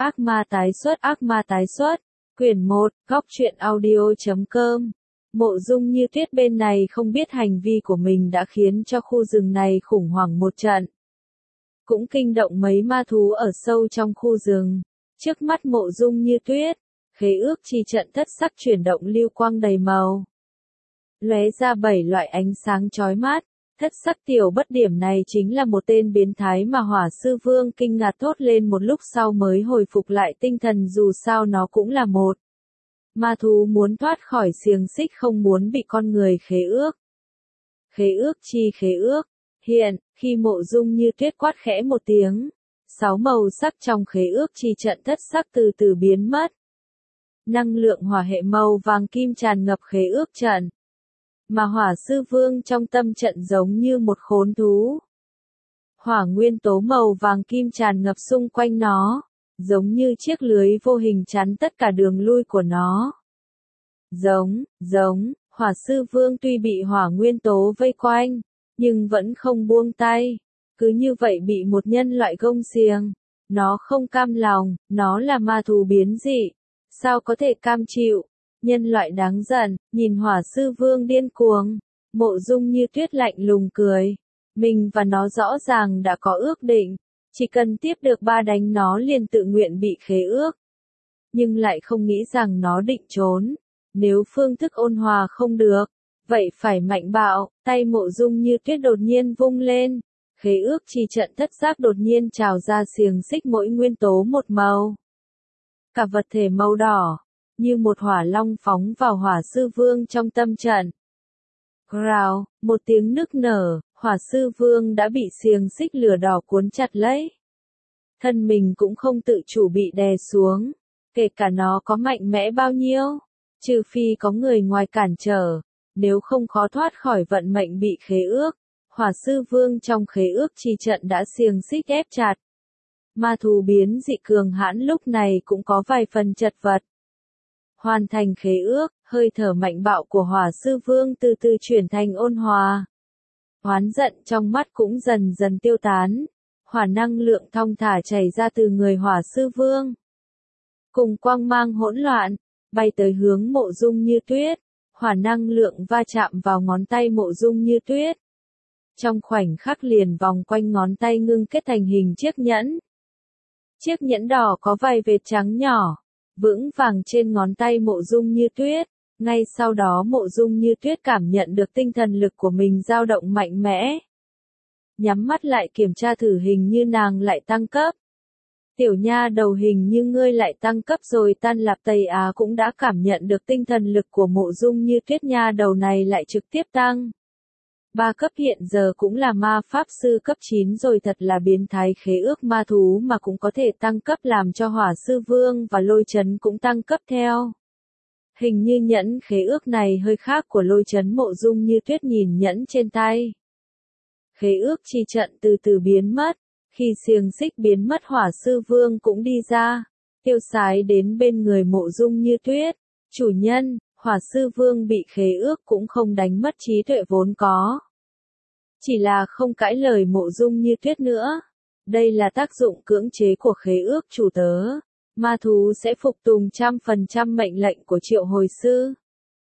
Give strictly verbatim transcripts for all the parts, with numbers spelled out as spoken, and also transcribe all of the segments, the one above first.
Ác ma tái xuất, ác ma tái xuất. Quyển một, góc truyện audio chấm com. Mộ Dung Như Tuyết bên này không biết hành vi của mình đã khiến cho khu rừng này khủng hoảng một trận. Cũng kinh động mấy ma thú ở sâu trong khu rừng. Trước mắt Mộ Dung Như Tuyết, khế ước chi trận thất sắc chuyển động lưu quang đầy màu. Lóe ra bảy loại ánh sáng chói mắt. Thất sắc tiểu bất điểm này chính là một tên biến thái mà Hỏa Sư Vương kinh ngạc thốt lên một lúc sau mới hồi phục lại tinh thần, dù sao nó cũng là một ma thú muốn thoát khỏi xiềng xích, không muốn bị con người khế ước. Khế ước chi khế ước. Hiện, khi Mộ Dung Như Tuyết quát khẽ một tiếng, sáu màu sắc trong khế ước chi trận thất sắc từ từ biến mất. Năng lượng hỏa hệ màu vàng kim tràn ngập khế ước trận. Mà Hỏa Sư Vương trong tâm trận giống như một khốn thú. Hỏa nguyên tố màu vàng kim tràn ngập xung quanh nó, giống như chiếc lưới vô hình chắn tất cả đường lui của nó. Giống, giống, Hỏa Sư Vương tuy bị hỏa nguyên tố vây quanh, nhưng vẫn không buông tay. Cứ như vậy bị một nhân loại gông xiềng. Nó không cam lòng, nó là ma thú biến dị. Sao có thể cam chịu? Nhân loại đáng giận, nhìn Hỏa Sư Vương điên cuồng. Mộ Dung Như Tuyết lạnh lùng cười. Mình và nó rõ ràng đã có ước định. Chỉ cần tiếp được ba đánh nó liền tự nguyện bị khế ước. Nhưng lại không nghĩ rằng nó định trốn. Nếu phương thức ôn hòa không được, vậy phải mạnh bạo. Tay Mộ Dung Như Tuyết đột nhiên vung lên. Khế ước chi trận thất giác đột nhiên trào ra xiềng xích mỗi nguyên tố một màu. Cả vật thể màu đỏ, như một hỏa long phóng vào Hỏa Sư Vương trong tâm trận. Rào, một tiếng nức nở, Hỏa Sư Vương đã bị xiềng xích lửa đỏ cuốn chặt lấy. Thân mình cũng không tự chủ bị đè xuống, kể cả nó có mạnh mẽ bao nhiêu, trừ phi có người ngoài cản trở, nếu không khó thoát khỏi vận mệnh bị khế ước. Hỏa Sư Vương trong khế ước chi trận đã xiềng xích ép chặt. Ma thú biến dị cường hãn lúc này cũng có vài phần chật vật. Hoàn thành khế ước, hơi thở mạnh bạo của Hỏa Sư Vương từ từ chuyển thành ôn hòa. Oán giận trong mắt cũng dần dần tiêu tán. Hỏa năng lượng thong thả chảy ra từ người Hỏa Sư Vương. Cùng quang mang hỗn loạn, bay tới hướng Mộ Dung Như Tuyết. Hỏa năng lượng va chạm vào ngón tay Mộ Dung Như Tuyết. Trong khoảnh khắc liền vòng quanh ngón tay ngưng kết thành hình chiếc nhẫn. Chiếc nhẫn đỏ có vài vệt trắng nhỏ, vững vàng trên ngón tay Mộ Dung Như Tuyết. Ngay sau đó Mộ Dung Như Tuyết cảm nhận được tinh thần lực của mình dao động mạnh mẽ. Nhắm mắt lại kiểm tra thử, hình như nàng lại tăng cấp. Tiểu nha đầu, hình như ngươi lại tăng cấp rồi. Tan Lạp Tây Á cũng đã cảm nhận được tinh thần lực của Mộ Dung Như Tuyết, nha đầu này lại trực tiếp tăng. Ba cấp, hiện giờ cũng là ma pháp sư cấp chín rồi, thật là biến thái. Khế ước ma thú mà cũng có thể tăng cấp, làm cho Hỏa Sư Vương và Lôi Chấn cũng tăng cấp theo. Hình như nhẫn khế ước này hơi khác của Lôi Chấn. Mộ Dung Như Tuyết nhìn nhẫn trên tay. Khế ước chi trận từ từ biến mất. Khi xiềng xích biến mất, Hỏa Sư Vương cũng đi ra, tiêu sái đến bên người Mộ Dung Như Tuyết. Chủ nhân, Hỏa Sư Vương bị khế ước cũng không đánh mất trí tuệ vốn có. Chỉ là không cãi lời Mộ Dung Như Tuyết nữa. Đây là tác dụng cưỡng chế của khế ước chủ tớ. Ma thú sẽ phục tùng trăm phần trăm mệnh lệnh của Triệu Hồi Sư.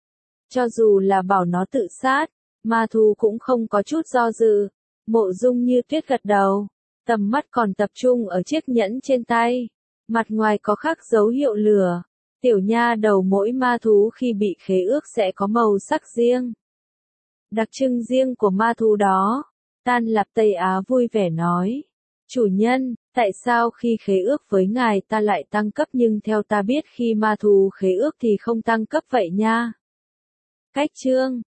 Cho dù là bảo nó tự sát, ma thú cũng không có chút do dự. Mộ Dung Như Tuyết gật đầu, tầm mắt còn tập trung ở chiếc nhẫn trên tay. Mặt ngoài có khắc dấu hiệu lửa. Tiểu nha đầu, mỗi ma thú khi bị khế ước sẽ có màu sắc riêng. Đặc trưng riêng của ma thú đó. Tan Lạp Tây Á vui vẻ nói. Chủ nhân, tại sao khi khế ước với ngài ta lại tăng cấp, nhưng theo ta biết khi ma thú khế ước thì không tăng cấp vậy nha. Cách chương